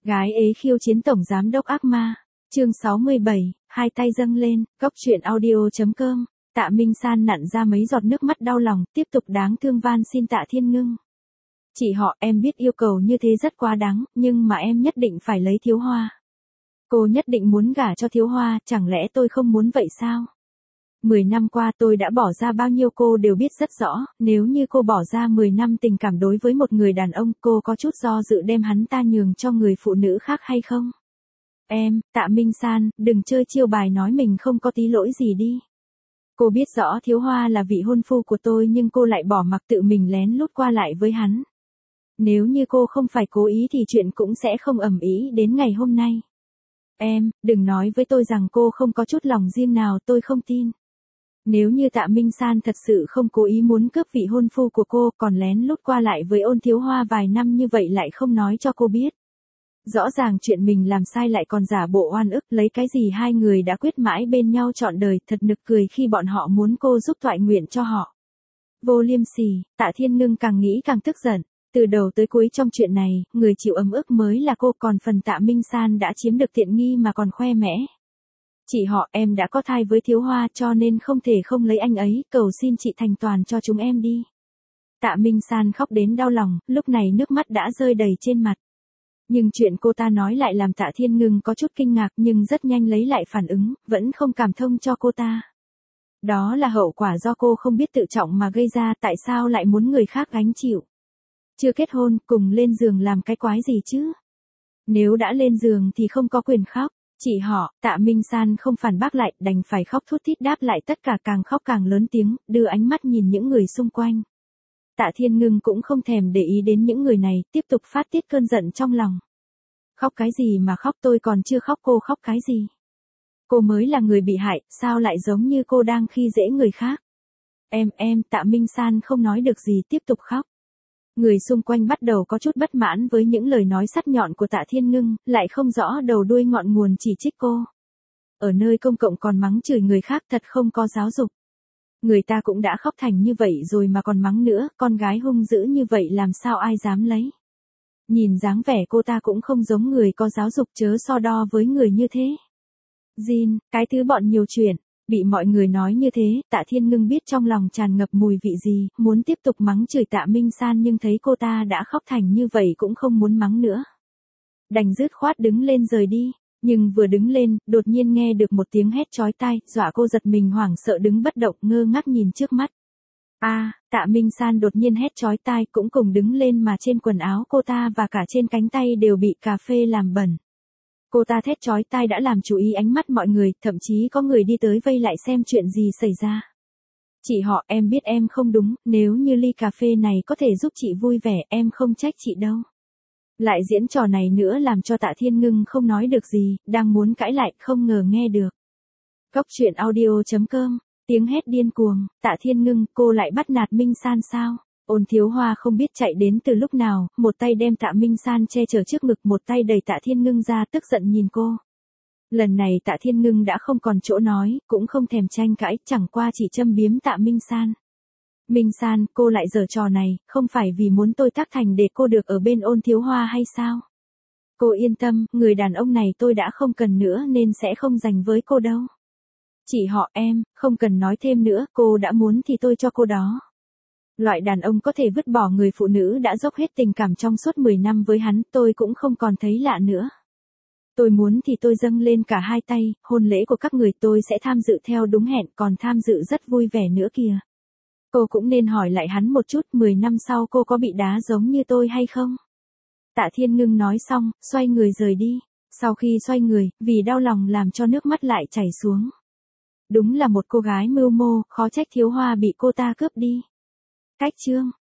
Gái ế khiêu chiến tổng giám đốc ác ma. Chương 67, hai tay dâng lên, góc truyện audio.com. Tạ Minh San nặn ra mấy giọt nước mắt đau lòng, tiếp tục đáng thương van xin Tạ Thiên Ngưng. Chị họ, em biết yêu cầu như thế rất quá đáng, nhưng mà em nhất định phải lấy Thiếu Hoa. Cô nhất định muốn gả cho Thiếu Hoa, chẳng lẽ tôi không muốn vậy sao? 10 năm qua tôi đã bỏ ra bao nhiêu cô đều biết rất rõ, nếu như cô bỏ ra 10 năm tình cảm đối với một người đàn ông, cô có chút do dự đem hắn ta nhường cho người phụ nữ khác hay không? Em, Tạ Minh San, đừng chơi chiêu bài nói mình không có tí lỗi gì đi. Cô biết rõ Thiếu Hoa là vị hôn phu của tôi nhưng cô lại bỏ mặc tự mình lén lút qua lại với hắn. Nếu như cô không phải cố ý thì chuyện cũng sẽ không ầm ĩ đến ngày hôm nay. Em, đừng nói với tôi rằng cô không có chút lòng riêng nào, tôi không tin. Nếu như Tạ Minh San thật sự không cố ý muốn cướp vị hôn phu của cô, còn lén lút qua lại với Ôn Thiếu Hoa vài năm như vậy lại không nói cho cô biết. Rõ ràng chuyện mình làm sai lại còn giả bộ oan ức, lấy cái gì hai người đã quyết mãi bên nhau trọn đời, thật nực cười khi bọn họ muốn cô giúp toại nguyện cho họ. Vô liêm sỉ, Tạ Thiên Ngưng càng nghĩ càng tức giận. Từ đầu tới cuối trong chuyện này, người chịu ấm ức mới là cô, còn phần Tạ Minh San đã chiếm được tiện nghi mà còn khoe mẽ. Chị họ, em đã có thai với Thiếu Hoa cho nên không thể không lấy anh ấy, cầu xin chị thành toàn cho chúng em đi. Tạ Minh San khóc đến đau lòng, lúc này nước mắt đã rơi đầy trên mặt. Nhưng chuyện cô ta nói lại làm Tạ Thiên Ngưng có chút kinh ngạc nhưng rất nhanh lấy lại phản ứng, vẫn không cảm thông cho cô ta. Đó là hậu quả do cô không biết tự trọng mà gây ra, tại sao lại muốn người khác gánh chịu. Chưa kết hôn, cùng lên giường làm cái quái gì chứ? Nếu đã lên giường thì không có quyền khóc. Chị họ, Tạ Minh San không phản bác lại, đành phải khóc thút thít đáp lại tất cả, càng khóc càng lớn tiếng, đưa ánh mắt nhìn những người xung quanh. Tạ Thiên Ngưng cũng không thèm để ý đến những người này, tiếp tục phát tiết cơn giận trong lòng. Khóc cái gì mà khóc, tôi còn chưa khóc, cô khóc cái gì? Cô mới là người bị hại, sao lại giống như cô đang khi dễ người khác? Em, Tạ Minh San không nói được gì, tiếp tục khóc. Người xung quanh bắt đầu có chút bất mãn với những lời nói sắc nhọn của Tạ Thiên Ngưng, lại không rõ đầu đuôi ngọn nguồn chỉ trích cô. Ở nơi công cộng còn mắng chửi người khác, thật không có giáo dục. Người ta cũng đã khóc thành như vậy rồi mà còn mắng nữa, con gái hung dữ như vậy làm sao ai dám lấy. Nhìn dáng vẻ cô ta cũng không giống người có giáo dục, chớ so đo với người như thế. Jin, cái thứ bọn nhiều chuyện. Bị mọi người nói như thế, Tạ Thiên Ngưng biết trong lòng tràn ngập mùi vị gì, muốn tiếp tục mắng chửi Tạ Minh San nhưng thấy cô ta đã khóc thành như vậy cũng không muốn mắng nữa. Đành dứt khoát đứng lên rời đi, nhưng vừa đứng lên, đột nhiên nghe được một tiếng hét chói tai, dọa cô giật mình hoảng sợ đứng bất động, ngơ ngác nhìn trước mắt. Tạ Minh San đột nhiên hét chói tai cũng cùng đứng lên mà trên quần áo cô ta và cả trên cánh tay đều bị cà phê làm bẩn. Cô ta thét chói tai đã làm chú ý ánh mắt mọi người, thậm chí có người đi tới vây lại xem chuyện gì xảy ra. Chị họ, em biết em không đúng, nếu như ly cà phê này có thể giúp chị vui vẻ, em không trách chị đâu. Lại diễn trò này nữa làm cho Tạ Thiên Ngưng không nói được gì, đang muốn cãi lại, không ngờ nghe được. Góc truyện audio.com, tiếng hét điên cuồng, Tạ Thiên Ngưng, cô lại bắt nạt Minh San sao? Ôn Thiếu Hoa không biết chạy đến từ lúc nào, một tay đem Tạ Minh San che chở trước ngực, một tay đẩy Tạ Thiên Ngưng ra, tức giận nhìn cô. Lần này Tạ Thiên Ngưng đã không còn chỗ nói, cũng không thèm tranh cãi, chẳng qua chỉ châm biếm Tạ Minh San. Minh San, cô lại giở trò này, không phải vì muốn tôi tác thành để cô được ở bên Ôn Thiếu Hoa hay sao? Cô yên tâm, người đàn ông này tôi đã không cần nữa nên sẽ không dành với cô đâu. Chị họ, em, không cần nói thêm nữa, cô đã muốn thì tôi cho cô đó. Loại đàn ông có thể vứt bỏ người phụ nữ đã dốc hết tình cảm trong suốt 10 năm với hắn, tôi cũng không còn thấy lạ nữa. Tôi muốn thì tôi dâng lên cả hai tay, hôn lễ của các người tôi sẽ tham dự theo đúng hẹn, còn tham dự rất vui vẻ nữa kìa. Cô cũng nên hỏi lại hắn một chút, 10 năm sau cô có bị đá giống như tôi hay không? Tạ Thiên Ngưng nói xong, xoay người rời đi. Sau khi xoay người, vì đau lòng làm cho nước mắt lại chảy xuống. Đúng là một cô gái mưu mô, khó trách Thiếu Hoa bị cô ta cướp đi. Cách chương